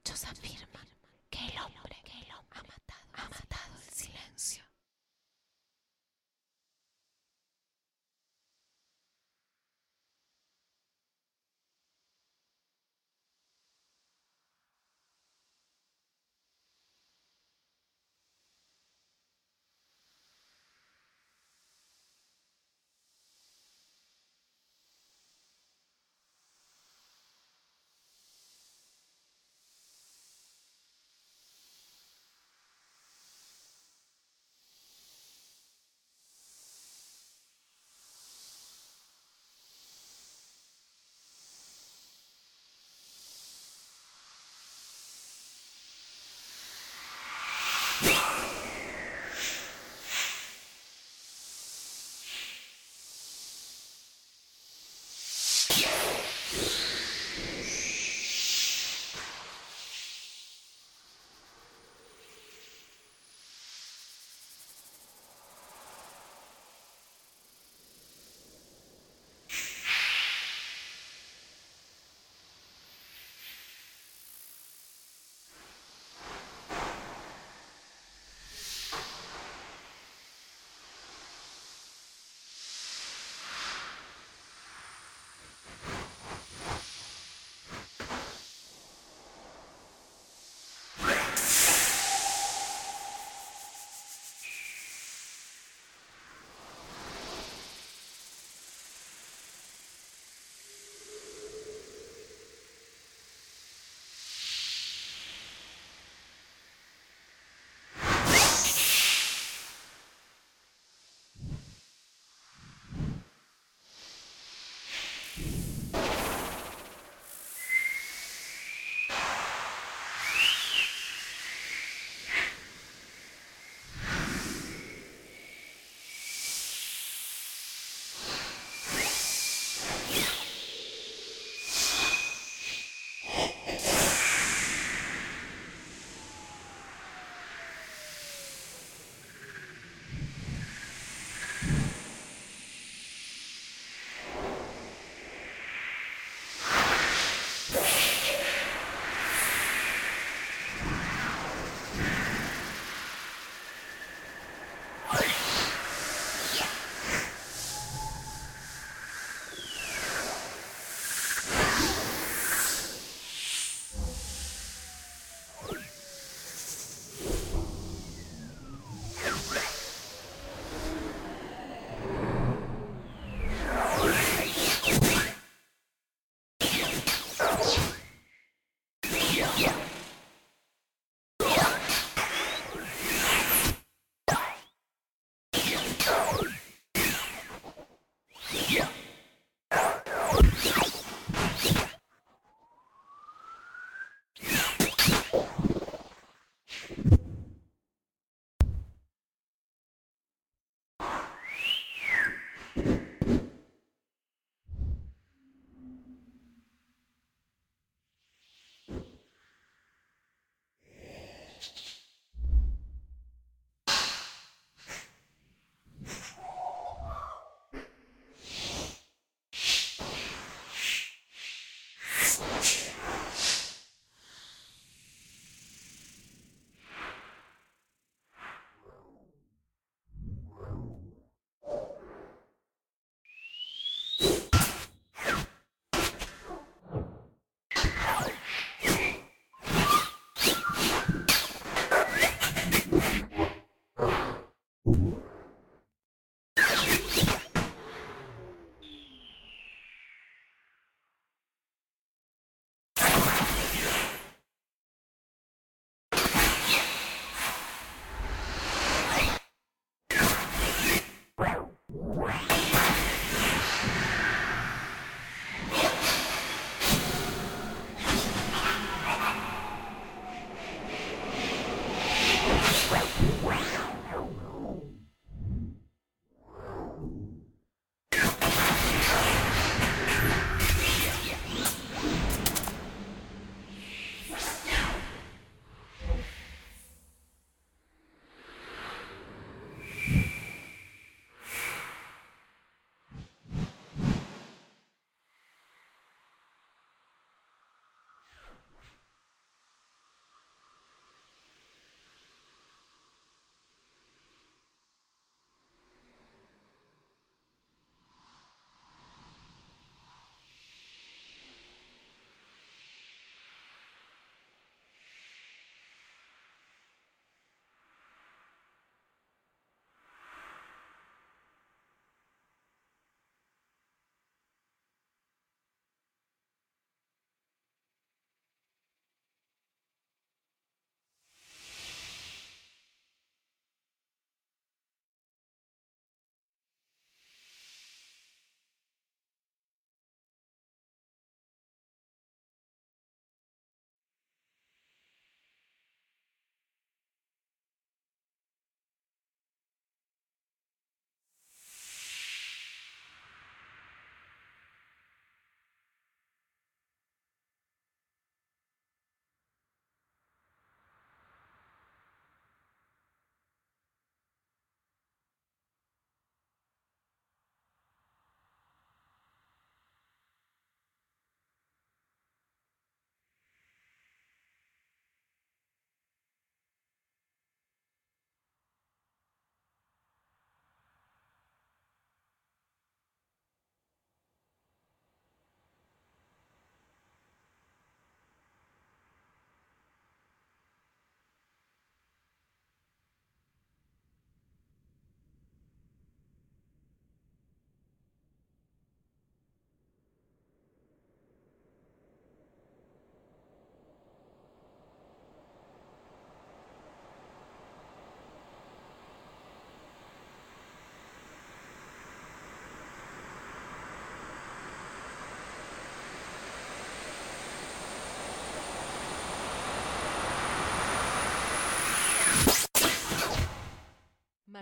Muchos afirman que el hombre ha matado el silencio.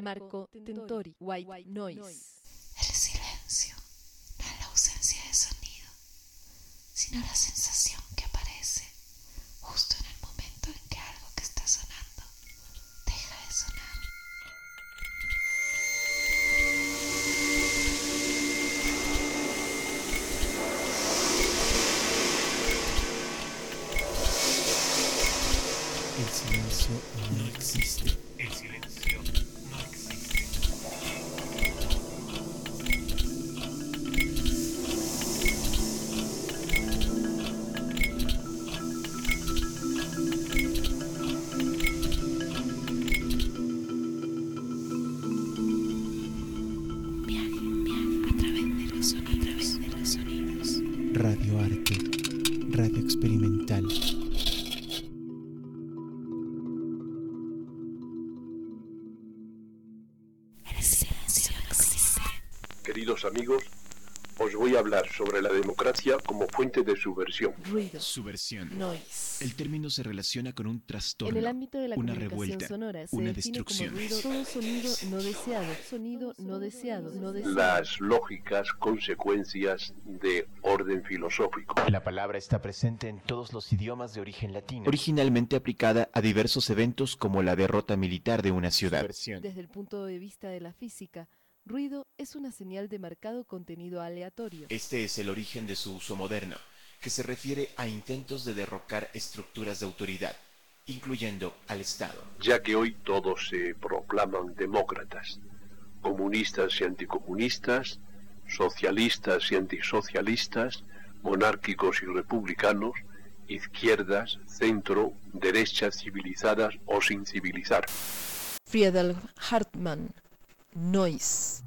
Marco Tentori, White Noise. El silencio, no es la ausencia de sonido, sino la sensación que aparece justo en el momento en que algo que está sonando deja de sonar. El silencio no existe. El silencio no existe. Viaje a través de los sonidos. Radio arte, radio experimental. El silencio no existe. Queridos amigos, os voy a hablar sobre la democracia como fuente de subversión. Ruido, Subversión. noise. El término se relaciona con un trastorno, En el ámbito de la una comunicación revuelta, sonora se una define destrucción. como ruido todo sonido no deseado, sonido no deseado, no deseado. Las lógicas consecuencias de orden filosófico. La palabra está presente en todos los idiomas de origen latino. Originalmente aplicada a diversos eventos como la derrota militar de una ciudad. Subversión. Desde el punto de vista de la física, ruido es una señal de marcado contenido aleatorio. Este es el origen de su uso moderno, que se refiere a intentos de derrocar estructuras de autoridad, incluyendo al Estado. Ya que hoy todos se proclaman demócratas, comunistas y anticomunistas, socialistas y antisocialistas, monárquicos y republicanos, izquierdas, centro, derechas civilizadas o sin civilizar. Friedel Hartmann, Noise.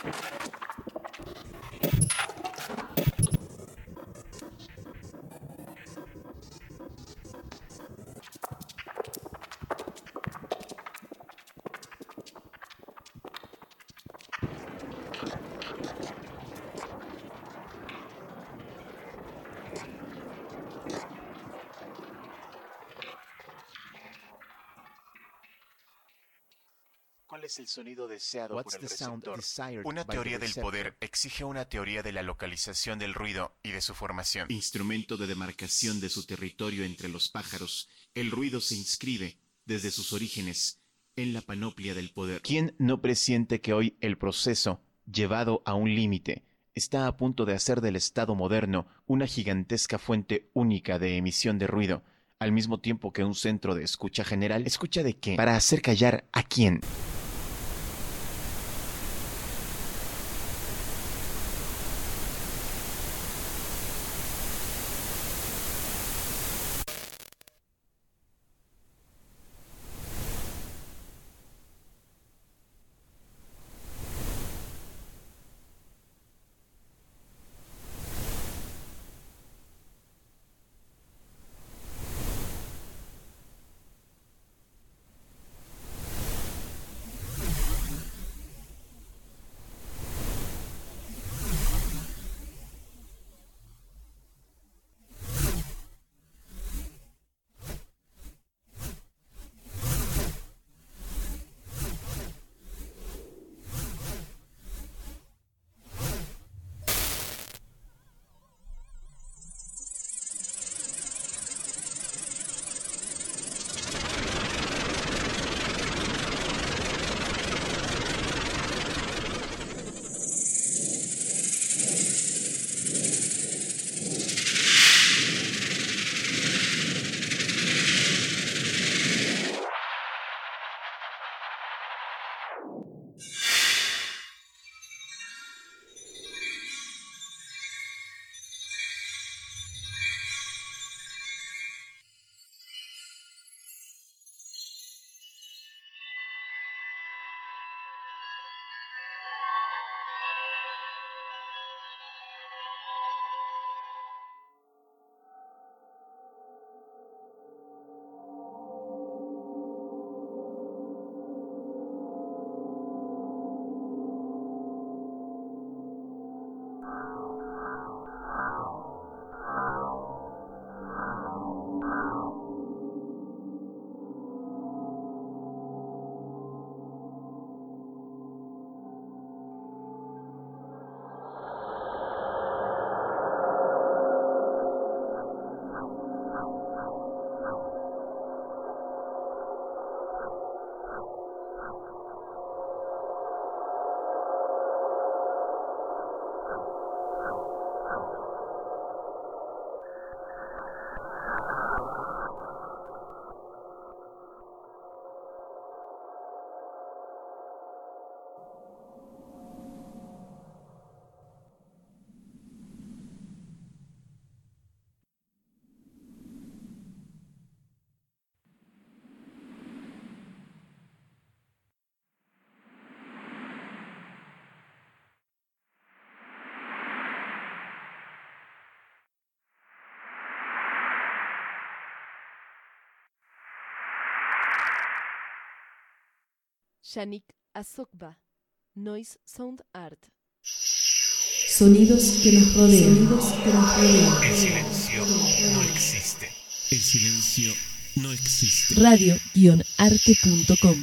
¿Cuál es el sonido deseado What's por el the sound receptor? desired Una by the teoría del receptor? poder exige una teoría de la localización del ruido y de su formación. Instrumento de demarcación de su territorio entre los pájaros, el ruido se inscribe, desde sus orígenes, en la panoplia del poder. ¿Quién no presiente que hoy el proceso, llevado a un límite, está a punto de hacer del Estado moderno una gigantesca fuente única de emisión de ruido, al mismo tiempo que un centro de escucha general? ¿Escucha de qué? ¿Para hacer callar a quién? Yannick Azokba, Noise Sound Art. Sonidos que nos rodean. El silencio no existe. El silencio no existe. Radio-arte.com.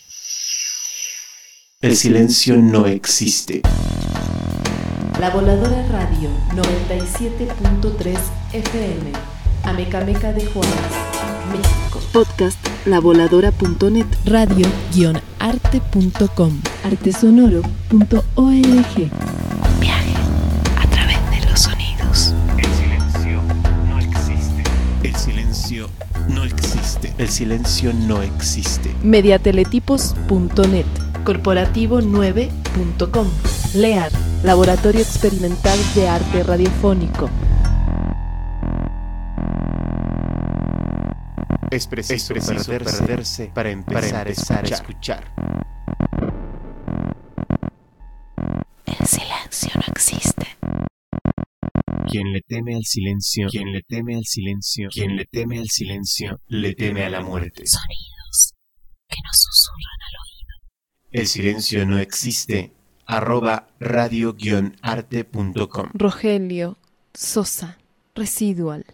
El silencio no existe. La Voladora Radio 97.3 FM. Amecameca de Juárez, México. Podcast lavoladora.net. Radio-arte.com. Artesonoro.org. Viaje a través de los sonidos. El silencio no existe. El silencio no existe. El silencio no existe. Mediateletipos.net. Corporativo9.com. LEAR, Laboratorio Experimental de Arte Radiofónico. Es preciso perderse para empezar a escuchar. silencio no existe. Quien le teme al silencio, quien le teme al silencio, quien le teme al silencio, le teme a la muerte. Sonidos que nos susurran al oído. El silencio no existe. @radio-arte.com. Rogelio Sosa, Residual.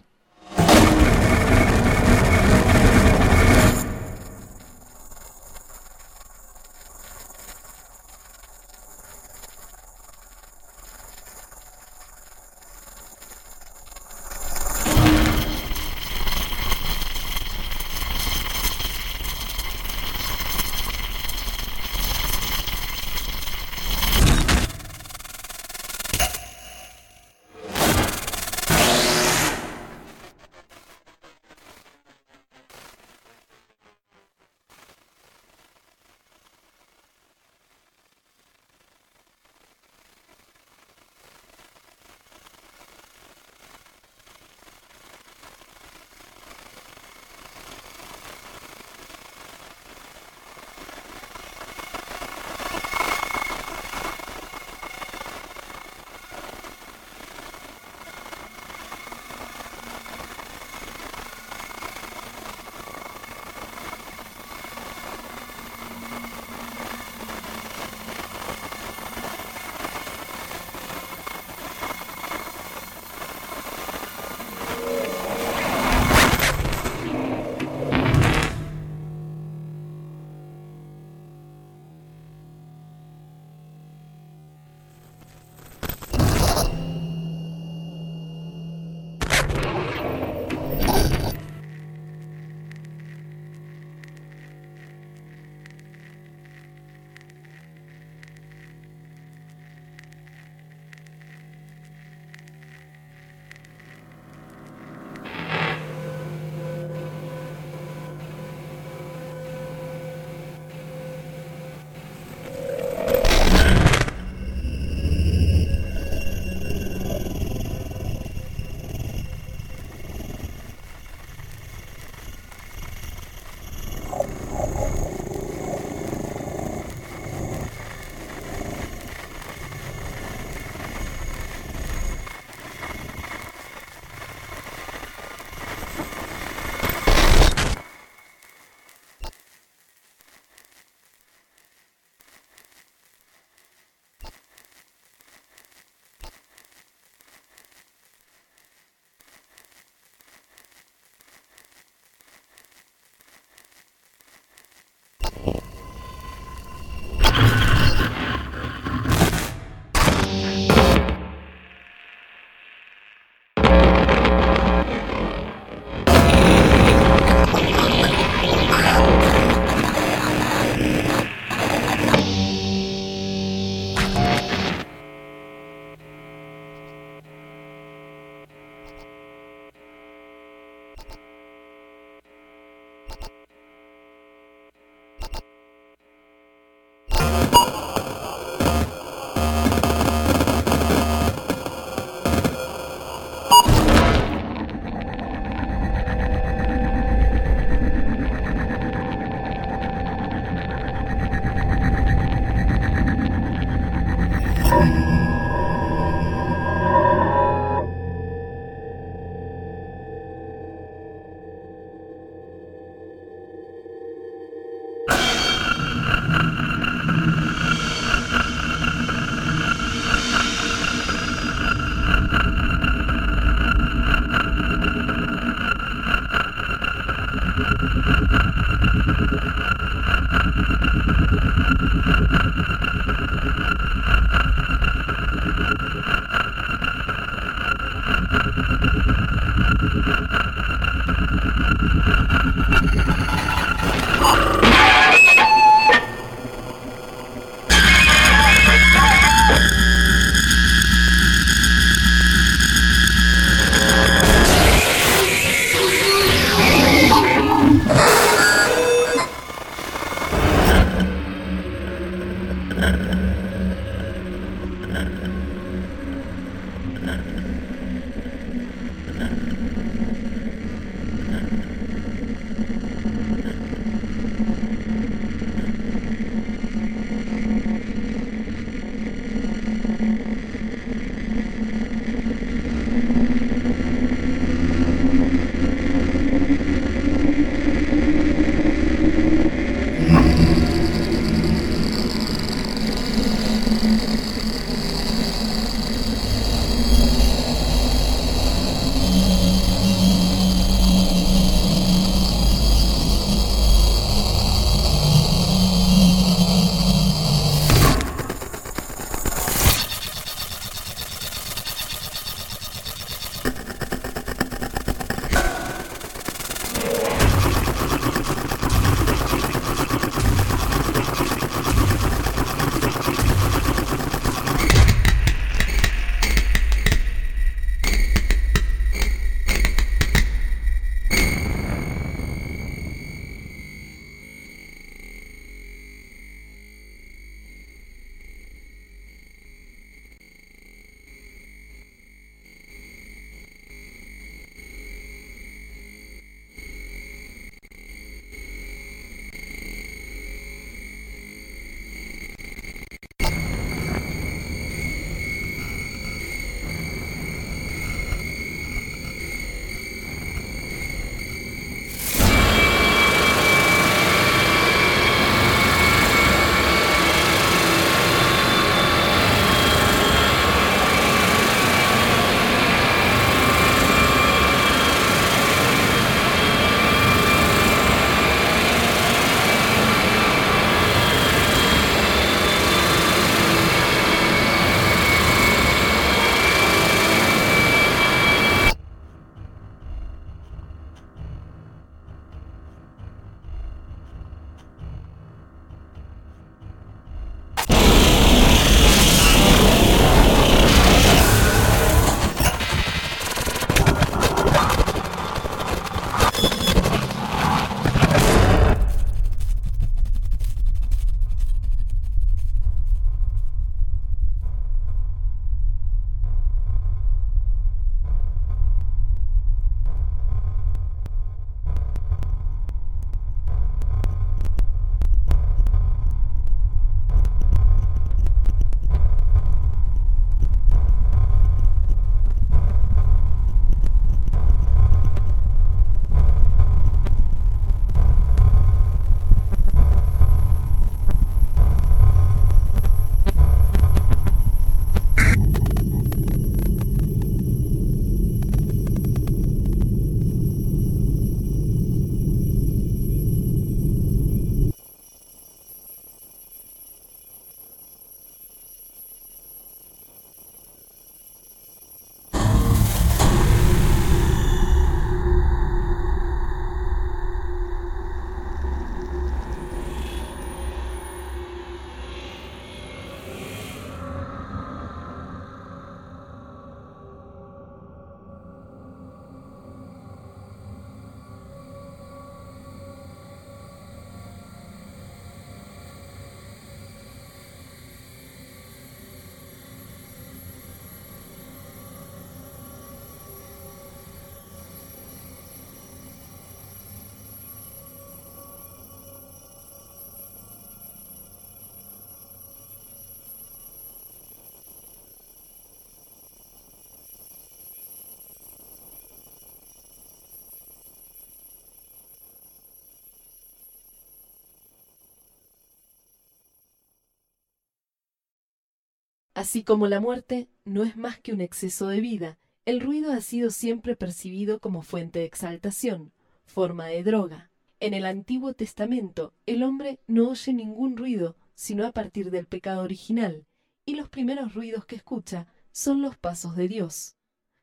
Así como la muerte no es más que un exceso de vida, el ruido ha sido siempre percibido como fuente de exaltación, forma de droga. En el Antiguo Testamento, el hombre no oye ningún ruido sino a partir del pecado original, y los primeros ruidos que escucha son los pasos de Dios.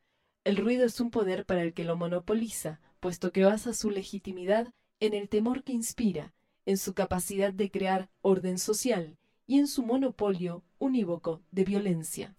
El ruido es un poder para el que lo monopoliza, puesto que basa su legitimidad en el temor que inspira, en su capacidad de crear orden social y en su monopolio unívoco de violencia.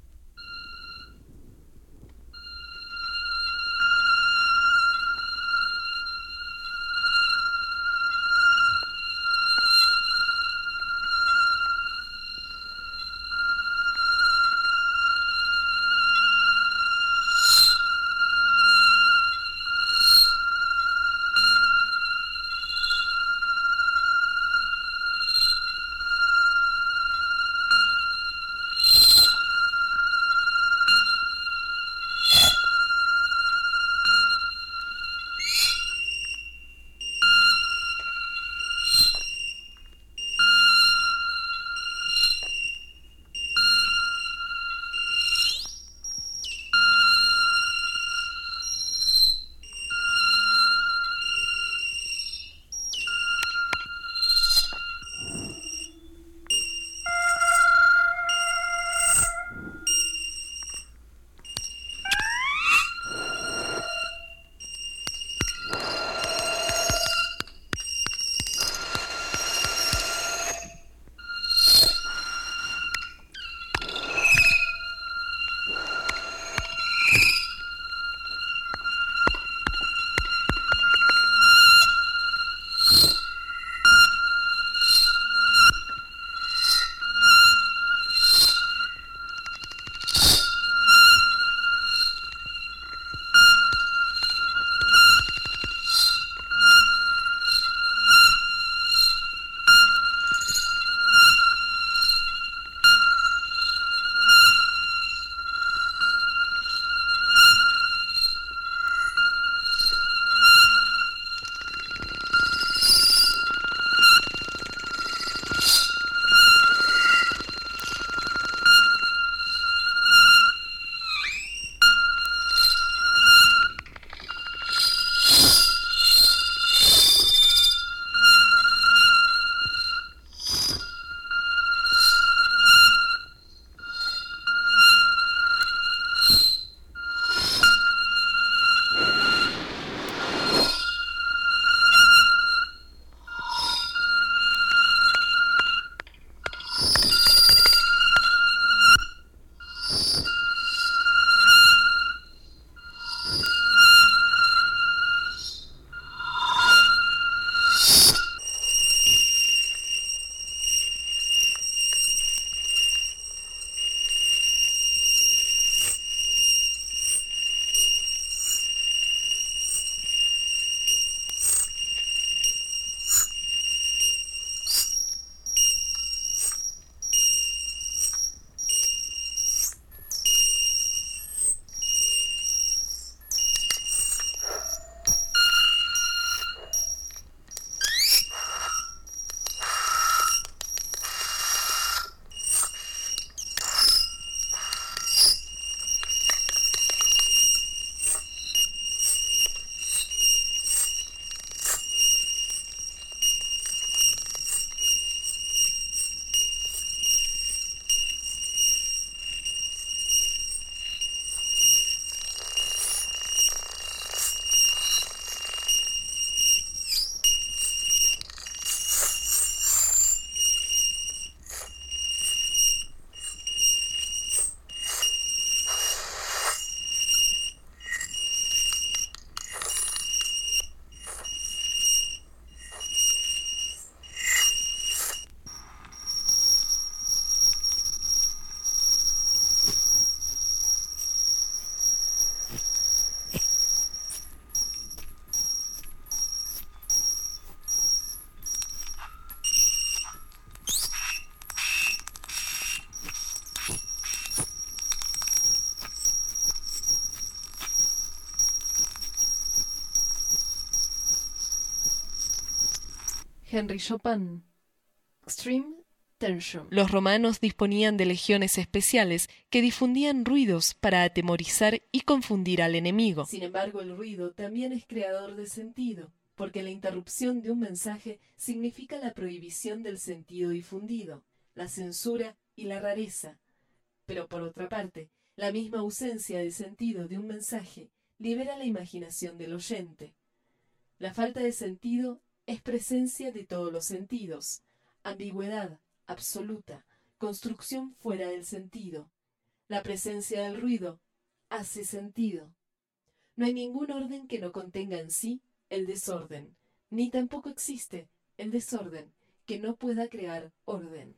Henry Chopin. Extreme tertium. Los romanos disponían de legiones especiales que difundían ruidos para atemorizar y confundir al enemigo. Sin embargo, el ruido también es creador de sentido, porque la interrupción de un mensaje significa la prohibición del sentido difundido, la censura y la rareza. Pero por otra parte, la misma ausencia de sentido de un mensaje libera la imaginación del oyente. La falta de sentido es presencia de todos los sentidos, ambigüedad absoluta, construcción fuera del sentido. La presencia del ruido hace sentido. No hay ningún orden que no contenga en sí el desorden, ni tampoco existe el desorden que no pueda crear orden.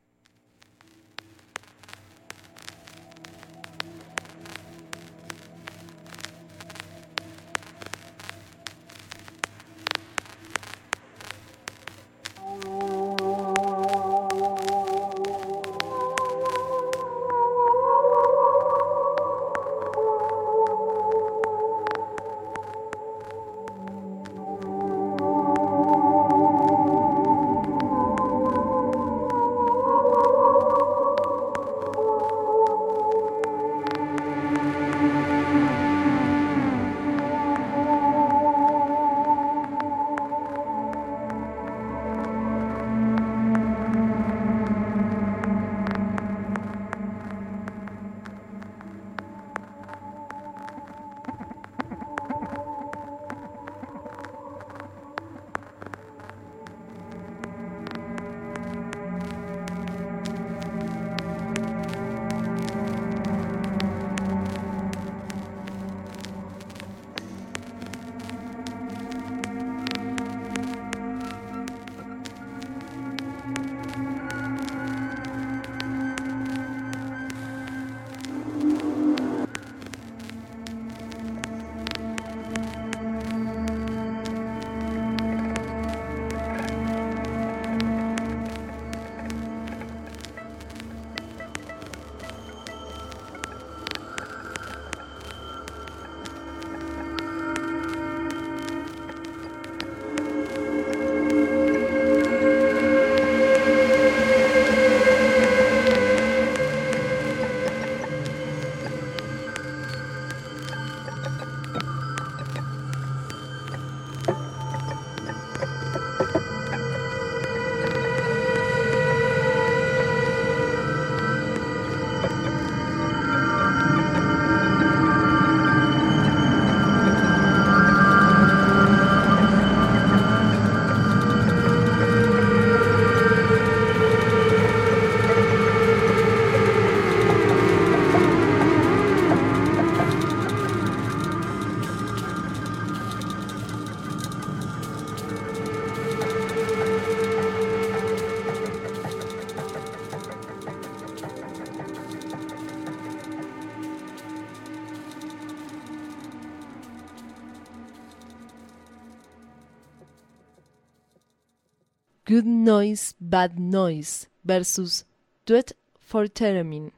Good Noise, Bad Noise versus Duet for Theremin,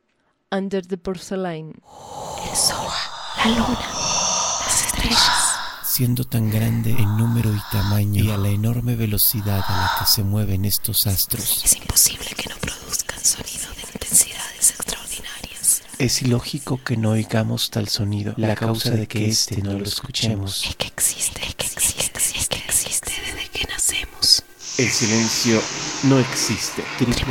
Under the Porcelain. El sol, la luna, las estrellas. Siendo tan grande en número y tamaño y a la enorme velocidad a la que se mueven estos astros, Es imposible que no produzcan sonido de intensidades extraordinarias. es ilógico que no oigamos tal sonido. La causa de que éste no lo escuchemos Es que existe desde que nacemos. El silencio no existe.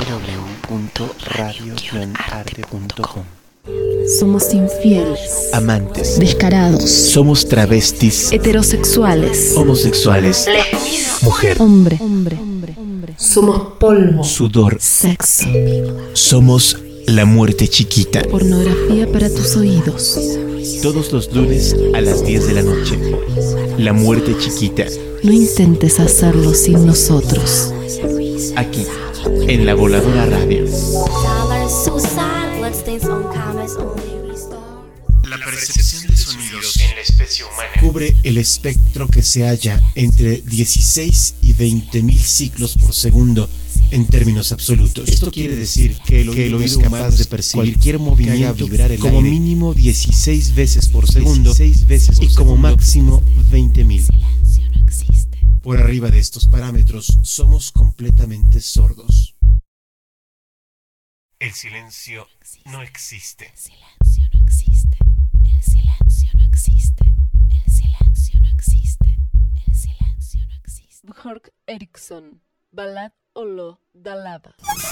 www.radio-arte.com. Somos infieles, Amantes, descarados, somos travestis, heterosexuales, homosexuales, mujer, hombre. Somos polvo, sudor, sexo, somos la muerte chiquita. pornografía para tus oídos. Todos los lunes a las 10 de la noche. La muerte chiquita. No intentes hacerlo sin nosotros. Aquí, en La Voladora Radio. La percepción de sonidos en la especie humana cubre el espectro que se halla entre 16 y 20.000 ciclos por segundo en términos absolutos. Esto quiere decir que el oído es capaz de percibir cualquier movimiento vibrar el como aire mínimo 16 veces por segundo y como máximo 20.000. Por arriba de estos parámetros somos completamente sordos. El silencio no existe. El silencio no existe. El silencio no existe. El silencio no existe. El silencio no existe. Björk Eriksson, Ballad Olo Dalada.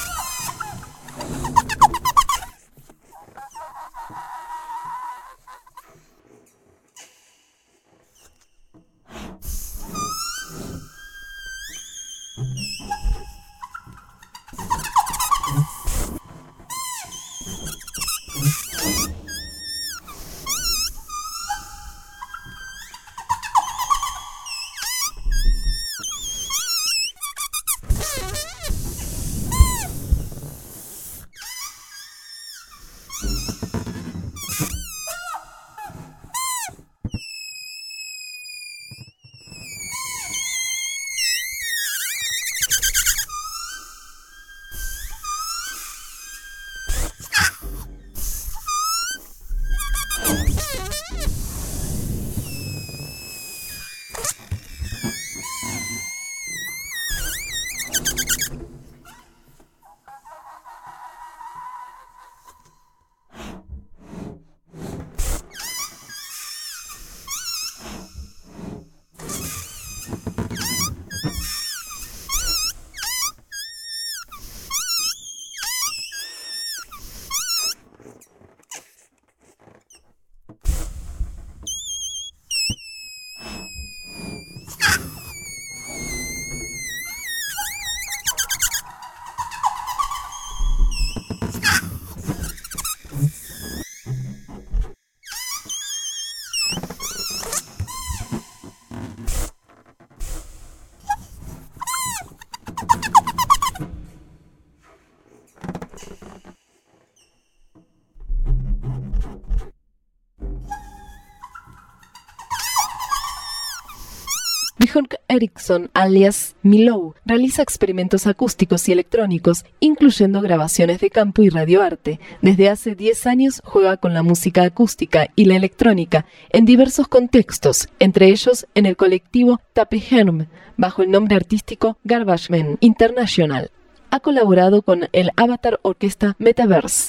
Björk Eriksson, alias Milou, realiza experimentos acústicos y electrónicos, incluyendo grabaciones de campo y radioarte. Desde hace 10 años juega con la música acústica y la electrónica en diversos contextos, entre ellos en el colectivo Tapeherm, bajo el nombre artístico Garbage Man International. Ha colaborado con el Avatar Orquesta Metaverse.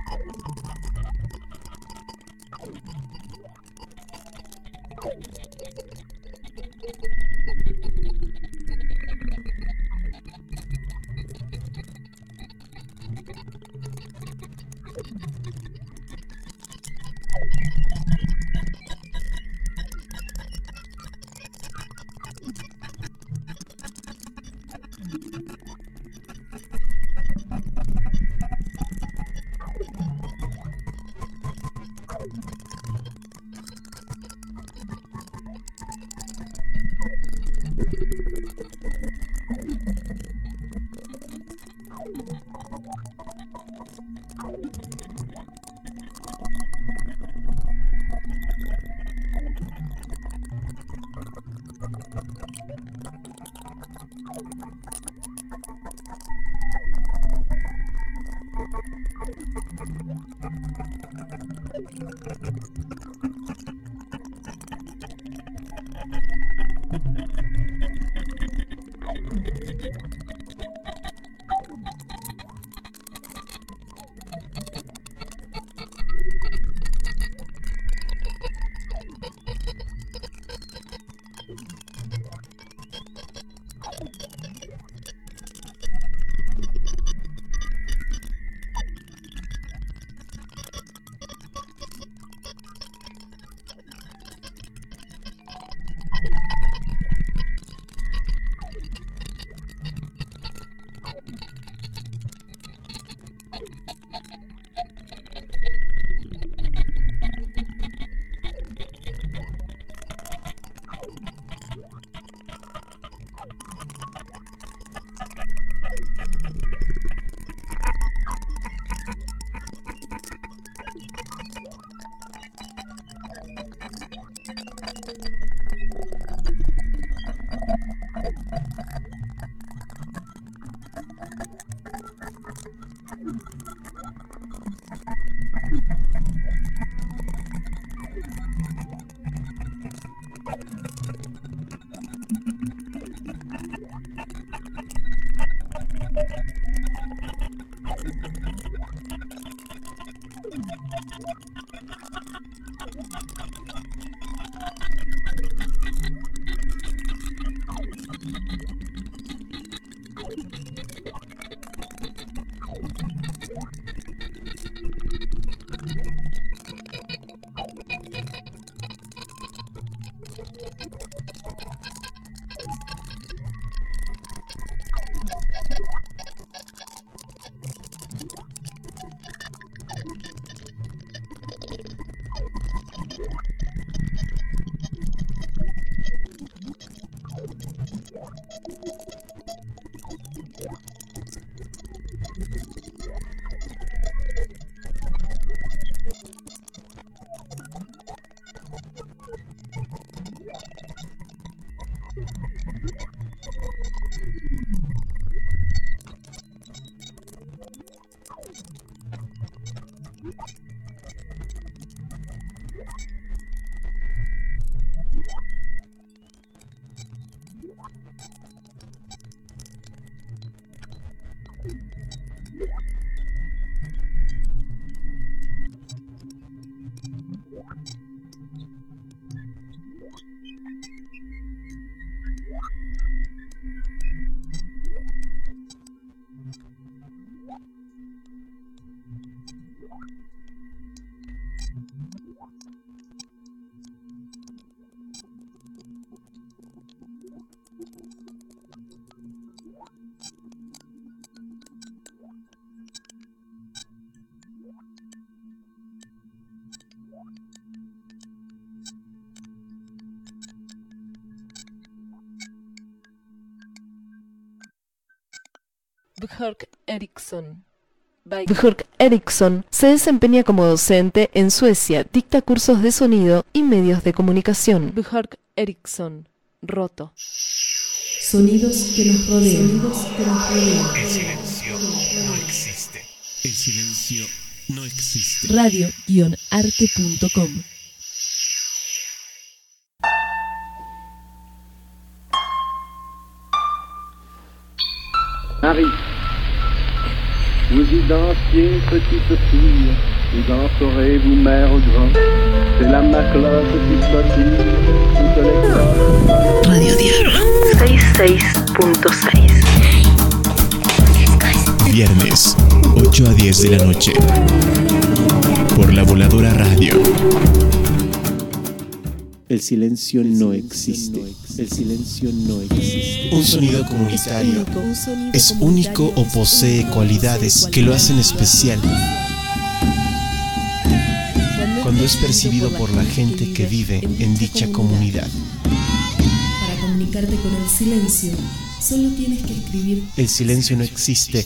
Björk Eriksson. Björk Eriksson se desempeña como docente en Suecia, dicta cursos de sonido y medios de comunicación. Björk Eriksson, roto. Sonidos que nos rodean. El silencio no existe. El silencio no existe. Radio-arte.com. Paris, musique dansiez, petite fille, vous danserez vous mère au grand. C'est la maclotte qui sautille, toute l'école. Radio Diablo 66.6. Viernes, 8 a 10 de la noche. Por La Voladora Radio. El silencio no existe. El silencio no existe. Un sonido comunitario es único o posee cualidades que lo hacen especial. Cuando es percibido por la gente que vive en dicha comunidad. Para comunicarte con el silencio, solo tienes que escribir El silencio no existe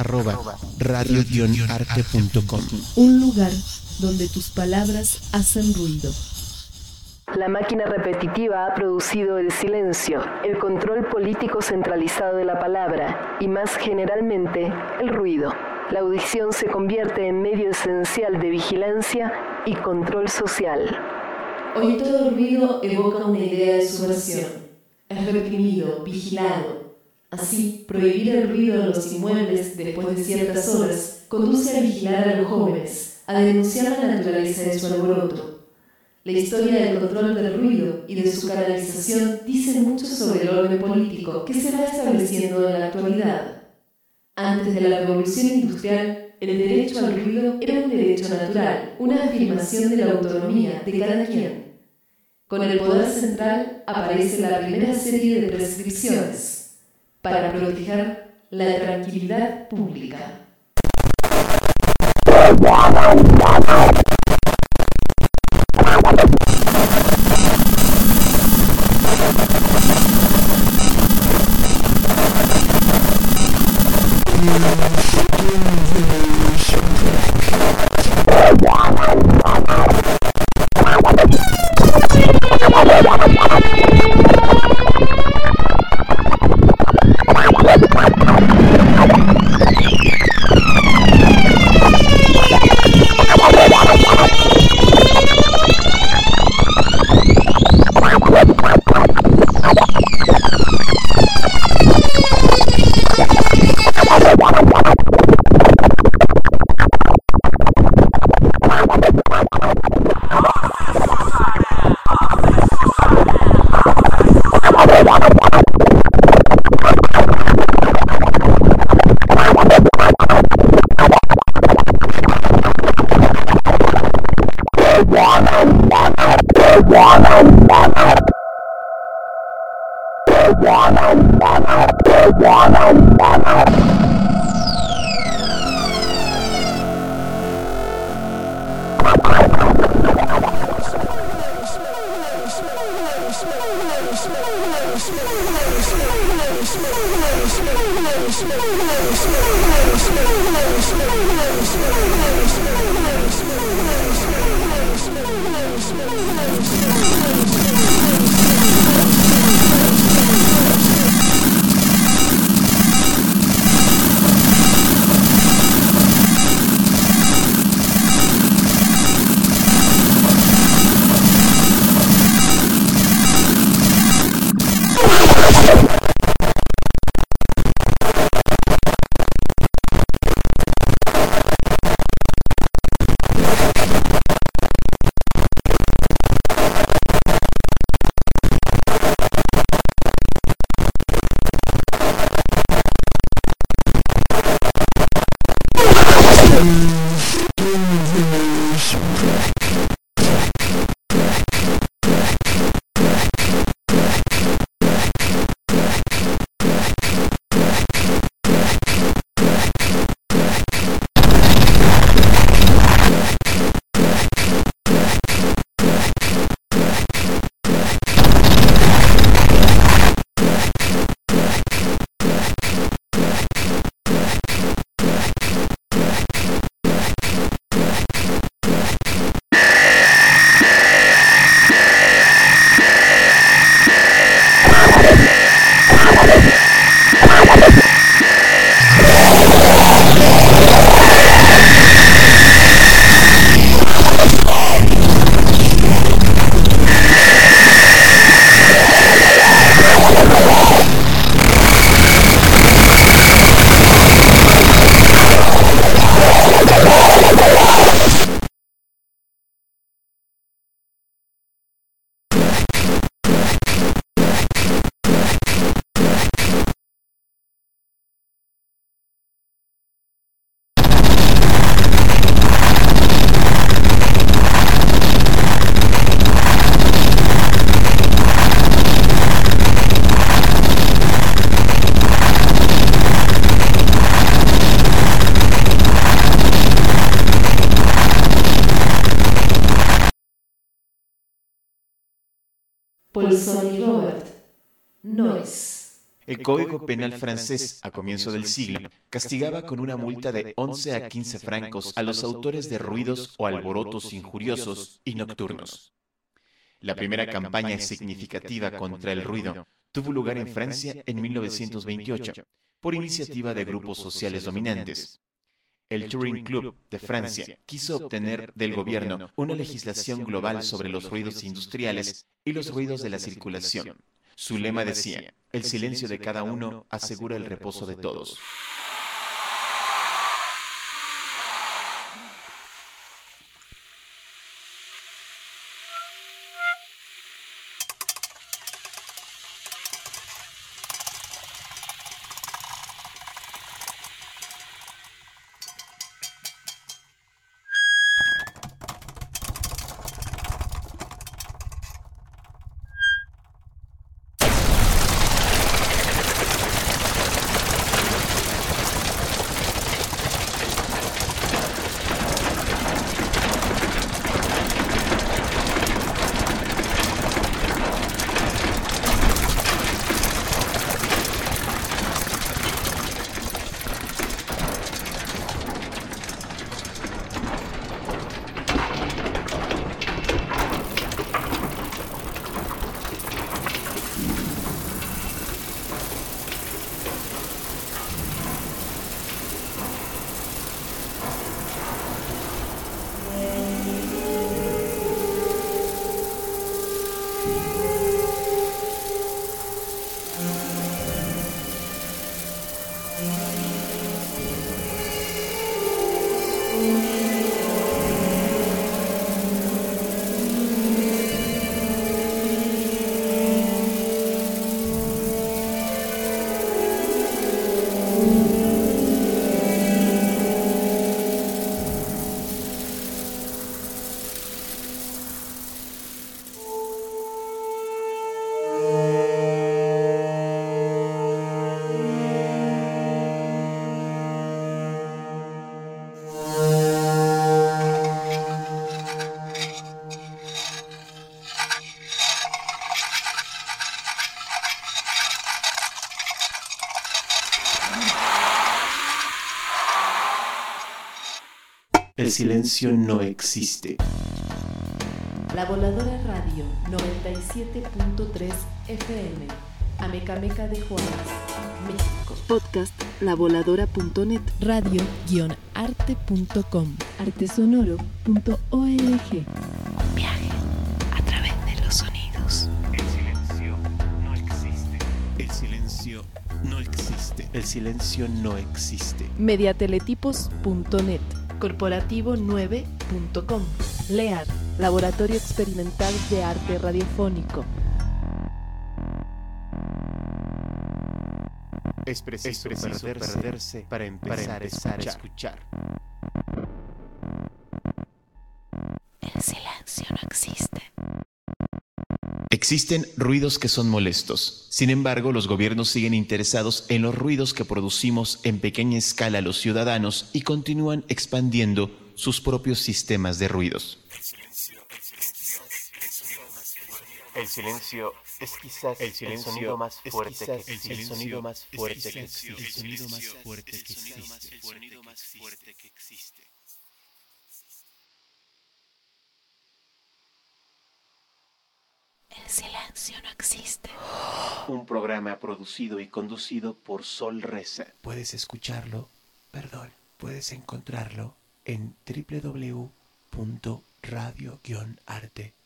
@radio-arte.com. un lugar donde tus palabras hacen ruido. La máquina repetitiva ha producido el silencio, el control político centralizado de la palabra y, más generalmente, el ruido. La audición se convierte en medio esencial de vigilancia y control social. Hoy todo ruido evoca una idea de subversión. Es reprimido, vigilado. Así, prohibir el ruido en los inmuebles después de ciertas horas conduce a vigilar a los jóvenes, a denunciar la naturaleza de su alboroto. La historia del control del ruido y de su canalización dice mucho sobre el orden político que se va estableciendo en la actualidad. Antes de la revolución industrial, el derecho al ruido era un derecho natural, una afirmación de la autonomía de cada quien. Con el poder central aparece la primera serie de prescripciones para proteger la tranquilidad pública. Paulson y Robert. Noise. El Código Penal francés, a comienzo del siglo, castigaba con una multa de 11 a 15 francos a los autores de ruidos o alborotos injuriosos y nocturnos. La primera campaña significativa contra el ruido tuvo lugar en Francia en 1928, por iniciativa de grupos sociales dominantes. El Turing Club de Francia quiso obtener del gobierno una legislación global sobre los ruidos industriales y los ruidos de la circulación. Su lema decía: el silencio de cada uno asegura el reposo de todos. El silencio no existe. La Voladora Radio 97.3 FM. Amecameca de Juárez, México. Podcast lavoladora.net. Radio-arte.com. Artesonoro.org. Un viaje a través de los sonidos. El silencio no existe. El silencio no existe. El silencio no existe. Mediateletipos.net. Corporativo9.com. LEAR, Laboratorio Experimental de Arte Radiofónico. Es preciso perderse para empezar a escuchar. El silencio no existe. Existen ruidos que son molestos. Sin embargo, los gobiernos siguen interesados en los ruidos que producimos en pequeña escala los ciudadanos y continúan expandiendo sus propios sistemas de ruidos. El silencio es quizás el sonido más fuerte que existe. El sonido más fuerte que existe. El sonido más fuerte que existe. El silencio no existe. Un programa producido y conducido por Sol Reza. Puedes encontrarlo en www.radio-arte.com.